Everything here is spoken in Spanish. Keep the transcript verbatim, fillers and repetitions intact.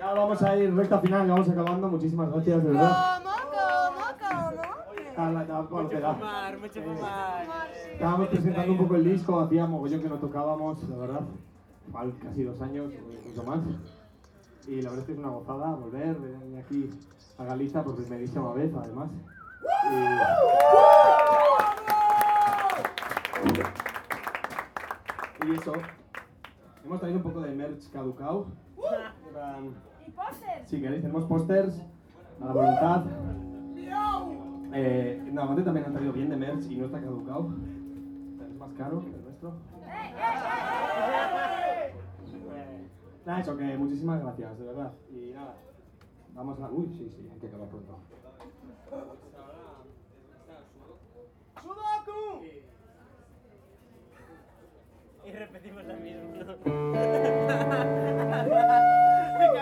Ya vamos a ir recta final, vamos acabando. Muchísimas gracias, de verdad. ¿Cómo? ¿Cómo? ¿Cómo? Carla, ya, bueno, te da. Fumar, mucho fumar. Estábamos presentando un poco el disco, hacía mogollón que no tocábamos, la verdad. Al- Casi dos años, o incluso más. Y la verdad es que es una gozada volver, venir aquí a Galicia por primerísima vez, además. Y, y eso. Hemos traído un poco de merch caducao. ¿Y póster? Si queréis, tenemos pósters a la voluntad. Eh, Navante también ha traído bien de merch y no está caducao. Es más caro que el nuestro. Nada, eso, que muchísimas gracias, de verdad. Y nada, vamos a... Uy, sí, sí, hay que acabar pronto. ¡Sudoku! Y repetimos la misma.